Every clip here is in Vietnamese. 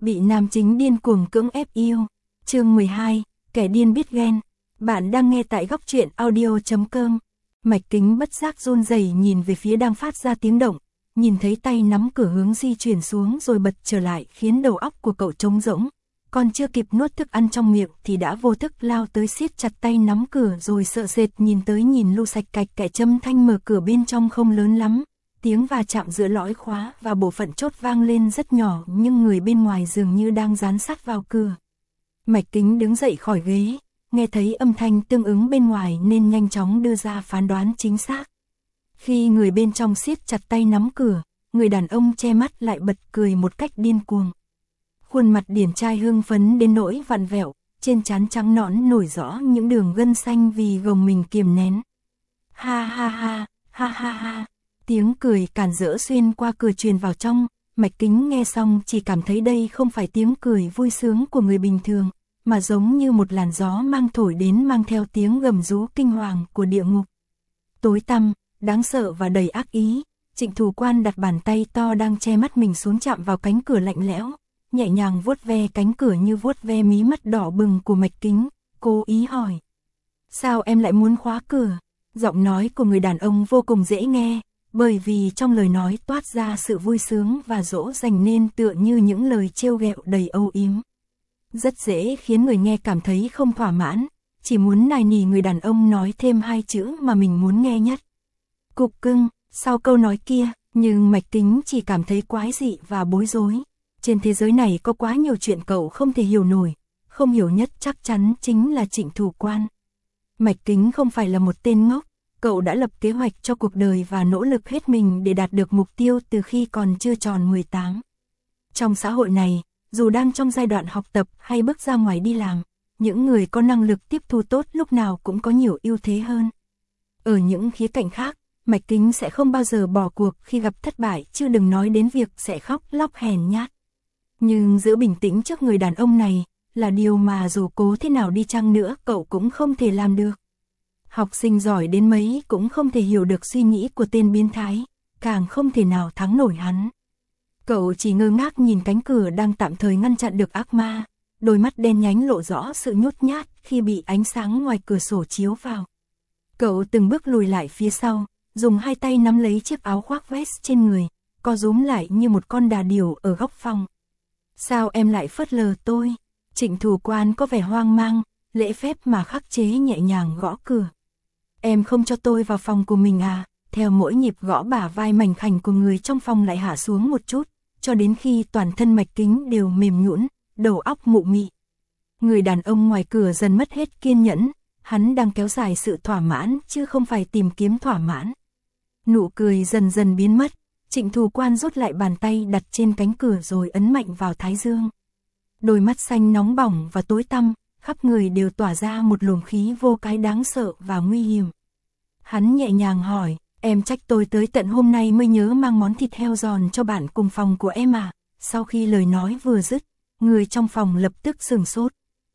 Bị nam chính điên cuồng cưỡng ép yêu. Chương 12, kẻ điên biết ghen. Bạn đang nghe tại góc truyện audio.com. Mạch Kính bất giác run rẩy nhìn về phía đang phát ra tiếng động, nhìn thấy tay nắm cửa hướng di chuyển xuống rồi bật trở lại khiến đầu óc của cậu trống rỗng. Còn chưa kịp nuốt thức ăn trong miệng thì đã vô thức lao tới siết chặt tay nắm cửa rồi sợ sệt nhìn tới nhìn lui sạch cạch kẻ châm thanh mở cửa bên trong không lớn lắm. Tiếng va chạm giữa lõi khóa và bộ phận chốt vang lên rất nhỏ nhưng người bên ngoài dường như đang dán sát vào cửa. Mạch Kính đứng dậy khỏi ghế, nghe thấy âm thanh tương ứng bên ngoài nên nhanh chóng đưa ra phán đoán chính xác. Khi người bên trong siết chặt tay nắm cửa, người đàn ông che mắt lại bật cười một cách điên cuồng. Khuôn mặt điển trai hưng phấn đến nỗi vặn vẹo, trên trán trắng nõn nổi rõ những đường gân xanh vì gồng mình kiềm nén. Ha ha ha, ha ha ha. Tiếng cười càn rỡ xuyên qua cửa truyền vào trong, Mạch Kính nghe xong chỉ cảm thấy đây không phải tiếng cười vui sướng của người bình thường, mà giống như một làn gió mang thổi đến mang theo tiếng gầm rú kinh hoàng của địa ngục. Tối tăm, đáng sợ và đầy ác ý, Trịnh Thủ Quan đặt bàn tay to đang che mắt mình xuống chạm vào cánh cửa lạnh lẽo, nhẹ nhàng vuốt ve cánh cửa như vuốt ve mí mắt đỏ bừng của Mạch Kính, cố ý hỏi. Sao em lại muốn khóa cửa? Giọng nói của người đàn ông vô cùng dễ nghe, bởi vì trong lời nói toát ra sự vui sướng và dỗ dành nên tựa như những lời trêu ghẹo đầy âu yếm. Rất dễ khiến người nghe cảm thấy không thỏa mãn, chỉ muốn nài nỉ người đàn ông nói thêm hai chữ mà mình muốn nghe nhất. Cục cưng, sau câu nói kia, nhưng Mạch Kính chỉ cảm thấy quái dị và bối rối. Trên thế giới này có quá nhiều chuyện cậu không thể hiểu nổi, không hiểu nhất chắc chắn chính là Trịnh Thủ Quan. Mạch Kính không phải là một tên ngốc, cậu đã lập kế hoạch cho cuộc đời và nỗ lực hết mình để đạt được mục tiêu từ khi còn chưa tròn 18. Trong xã hội này, dù đang trong giai đoạn học tập hay bước ra ngoài đi làm, những người có năng lực tiếp thu tốt lúc nào cũng có nhiều ưu thế hơn. Ở những khía cạnh khác, Mạch Kính sẽ không bao giờ bỏ cuộc khi gặp thất bại, chứ đừng nói đến việc sẽ khóc lóc hèn nhát. Nhưng giữ bình tĩnh trước người đàn ông này là điều mà dù cố thế nào đi chăng nữa cậu cũng không thể làm được. Học sinh giỏi đến mấy cũng không thể hiểu được suy nghĩ của tên biến thái, càng không thể nào thắng nổi hắn. Cậu chỉ ngơ ngác nhìn cánh cửa đang tạm thời ngăn chặn được ác ma, đôi mắt đen nhánh lộ rõ sự nhút nhát khi bị ánh sáng ngoài cửa sổ chiếu vào. Cậu từng bước lùi lại phía sau, dùng hai tay nắm lấy chiếc áo khoác vest trên người, co rúm lại như một con đà điểu ở góc phòng. Sao em lại phớt lờ tôi? Trịnh Thủ Quan có vẻ hoang mang, lễ phép mà khắc chế nhẹ nhàng gõ cửa. Em không cho tôi vào phòng của mình à? Theo mỗi nhịp gõ bả vai mảnh khảnh của người trong phòng lại hạ xuống một chút, cho đến khi toàn thân Mạch Kính đều mềm nhũn, đầu óc mụ mị. Người đàn ông ngoài cửa dần mất hết kiên nhẫn, hắn đang kéo dài sự thỏa mãn chứ không phải tìm kiếm thỏa mãn. Nụ cười dần dần biến mất, Trịnh Thủ Quan rút lại bàn tay đặt trên cánh cửa rồi ấn mạnh vào thái dương. Đôi mắt xanh nóng bỏng và tối tăm, khắp người đều tỏa ra một luồng khí vô cái đáng sợ và nguy hiểm. Hắn nhẹ nhàng hỏi, em trách tôi tới tận hôm nay mới nhớ mang món thịt heo giòn cho bạn cùng phòng của em à? Sau khi lời nói vừa dứt, người trong phòng lập tức sửng sốt.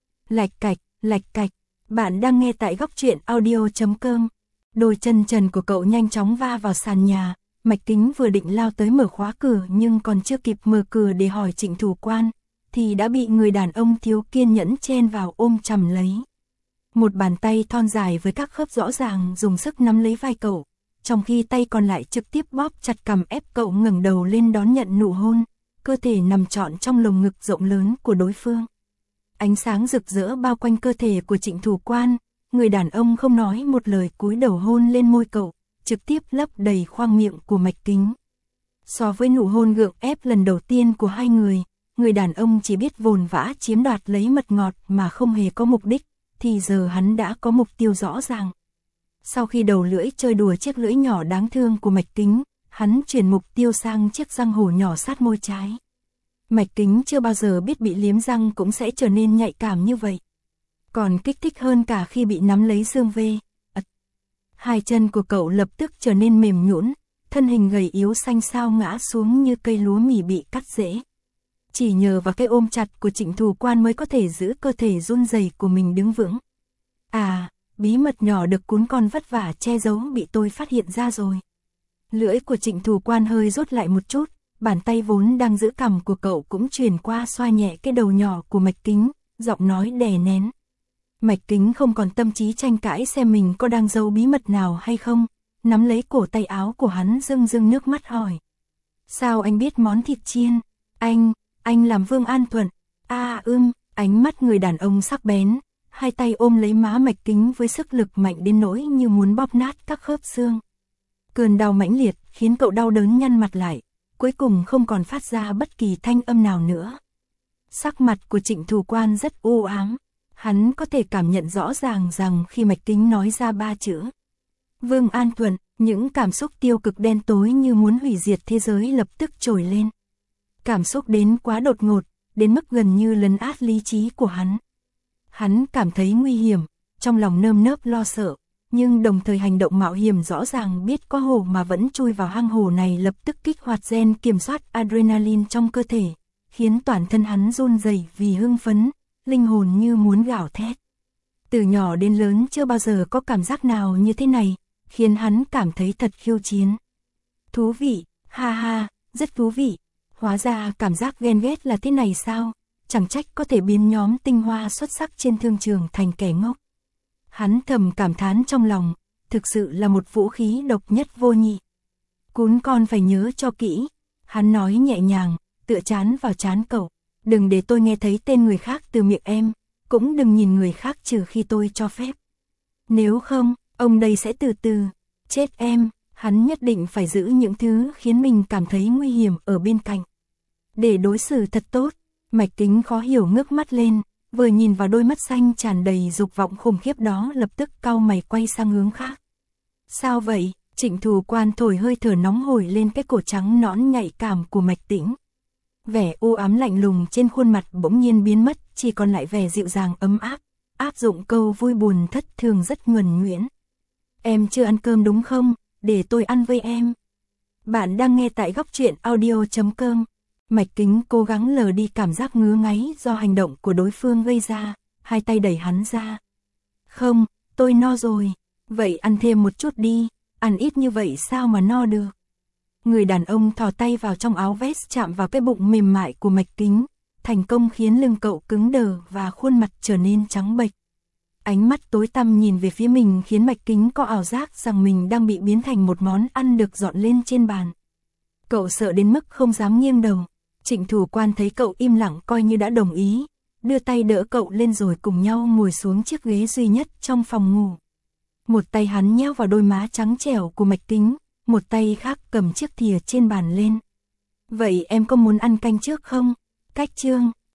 Lạch cạch, bạn đang nghe tại góc truyện audio.com. Đôi chân trần của cậu nhanh chóng va vào sàn nhà, Mạch Kính vừa định lao tới mở khóa cửa nhưng còn chưa kịp mở cửa để hỏi Trịnh Thủ Quan, thì đã bị người đàn ông thiếu kiên nhẫn chen vào ôm chầm lấy. Một bàn tay thon dài với các khớp rõ ràng dùng sức nắm lấy vai cậu, trong khi tay còn lại trực tiếp bóp chặt cằm ép cậu ngẩng đầu lên đón nhận nụ hôn, cơ thể nằm trọn trong lồng ngực rộng lớn của đối phương. Ánh sáng rực rỡ bao quanh cơ thể của Trịnh Thủ Quan, người đàn ông không nói một lời cúi đầu hôn lên môi cậu, trực tiếp lấp đầy khoang miệng của Mạch Kính. So với nụ hôn gượng ép lần đầu tiên của hai người đàn ông chỉ biết vồn vã chiếm đoạt lấy mật ngọt mà không hề có mục đích, thì giờ hắn đã có mục tiêu rõ ràng. Sau khi đầu lưỡi chơi đùa chiếc lưỡi nhỏ đáng thương của Mạch Kính, hắn chuyển mục tiêu sang chiếc răng hổ nhỏ sát môi trái. Mạch Kính chưa bao giờ biết bị liếm răng cũng sẽ trở nên nhạy cảm như vậy. Còn kích thích hơn cả khi bị nắm lấy xương vê. Hai chân của cậu lập tức trở nên mềm nhũn, thân hình gầy yếu xanh xao ngã xuống như cây lúa mì bị cắt rễ. Chỉ nhờ vào cái ôm chặt của Trịnh Thủ Quan mới có thể giữ cơ thể run rẩy của mình đứng vững. À, bí mật nhỏ được cún con vất vả che giấu bị tôi phát hiện ra rồi. Lưỡi của Trịnh Thủ Quan hơi rút lại một chút, bàn tay vốn đang giữ cằm của cậu cũng chuyển qua xoa nhẹ cái đầu nhỏ của Mạch Kính, giọng nói đè nén. Mạch Kính không còn tâm trí tranh cãi xem mình có đang giấu bí mật nào hay không, nắm lấy cổ tay áo của hắn rưng rưng nước mắt hỏi. Sao anh biết món thịt chiên? Anh làm Vương An Thuận. Ánh mắt người đàn ông sắc bén, hai tay ôm lấy má Mạch Kính với sức lực mạnh đến nỗi như muốn bóp nát các khớp xương. Cơn đau mãnh liệt khiến cậu đau đớn nhăn mặt lại, cuối cùng không còn phát ra bất kỳ thanh âm nào nữa. Sắc mặt của Trịnh Thủ Quan rất u ám, hắn có thể cảm nhận rõ ràng rằng khi Mạch Kính nói ra 3 chữ Vương An Thuận, những cảm xúc tiêu cực đen tối như muốn hủy diệt thế giới lập tức trồi lên. Cảm xúc đến quá đột ngột, đến mức gần như lấn át lý trí của hắn. Hắn cảm thấy nguy hiểm, trong lòng nơm nớp lo sợ, nhưng đồng thời hành động mạo hiểm rõ ràng biết có hồ mà vẫn chui vào hang hồ này lập tức kích hoạt gen kiểm soát adrenaline trong cơ thể, khiến toàn thân hắn run rẩy vì hưng phấn, linh hồn như muốn gào thét. Từ nhỏ đến lớn chưa bao giờ có cảm giác nào như thế này, khiến hắn cảm thấy thật khiêu chiến. Thú vị, ha ha, rất thú vị. Hóa ra cảm giác ghen ghét là thế này sao? Chẳng trách có thể biến nhóm tinh hoa xuất sắc trên thương trường thành kẻ ngốc. Hắn thầm cảm thán trong lòng, thực sự là một vũ khí độc nhất vô nhị. Cún con phải nhớ cho kỹ, hắn nói nhẹ nhàng, tựa trán vào trán cậu. Đừng để tôi nghe thấy tên người khác từ miệng em, cũng đừng nhìn người khác trừ khi tôi cho phép. Nếu không, ông đây sẽ từ từ chết em. Hắn nhất định phải giữ những thứ khiến mình cảm thấy nguy hiểm ở bên cạnh. Để đối xử thật tốt, Mạch Kính khó hiểu ngước mắt lên, vừa nhìn vào đôi mắt xanh tràn đầy dục vọng khủng khiếp đó lập tức cau mày quay sang hướng khác. Sao vậy? Trịnh Thủ Quan thổi hơi thở nóng hổi lên cái cổ trắng nõn nhạy cảm của Mạch Tĩnh. Vẻ u ám lạnh lùng trên khuôn mặt bỗng nhiên biến mất, chỉ còn lại vẻ dịu dàng ấm áp, áp dụng câu vui buồn thất thường rất nhuần nhuyễn. Em chưa ăn cơm đúng không? Để tôi ăn với em. Bạn đang nghe tại góc truyện audio.com. Mạch Kính cố gắng lờ đi cảm giác ngứa ngáy do hành động của đối phương gây ra, hai tay đẩy hắn ra. Không, tôi no rồi. Vậy ăn thêm một chút đi, ăn ít như vậy sao mà no được. Người đàn ông thò tay vào trong áo vest chạm vào cái bụng mềm mại của Mạch Kính, thành công khiến lưng cậu cứng đờ và khuôn mặt trở nên trắng bệch. Ánh mắt tối tăm nhìn về phía mình khiến Mạch Kính có ảo giác rằng mình đang bị biến thành một món ăn được dọn lên trên bàn. Cậu sợ đến mức không dám nghiêng đầu. Trịnh Thủ Quan thấy cậu im lặng coi như đã đồng ý, đưa tay đỡ cậu lên rồi cùng nhau ngồi xuống chiếc ghế duy nhất trong phòng ngủ. Một tay hắn nheo vào đôi má trắng trẻo của Mạch Kính, một tay khác cầm chiếc thìa trên bàn lên. Vậy em có muốn ăn canh trước không? Cách chương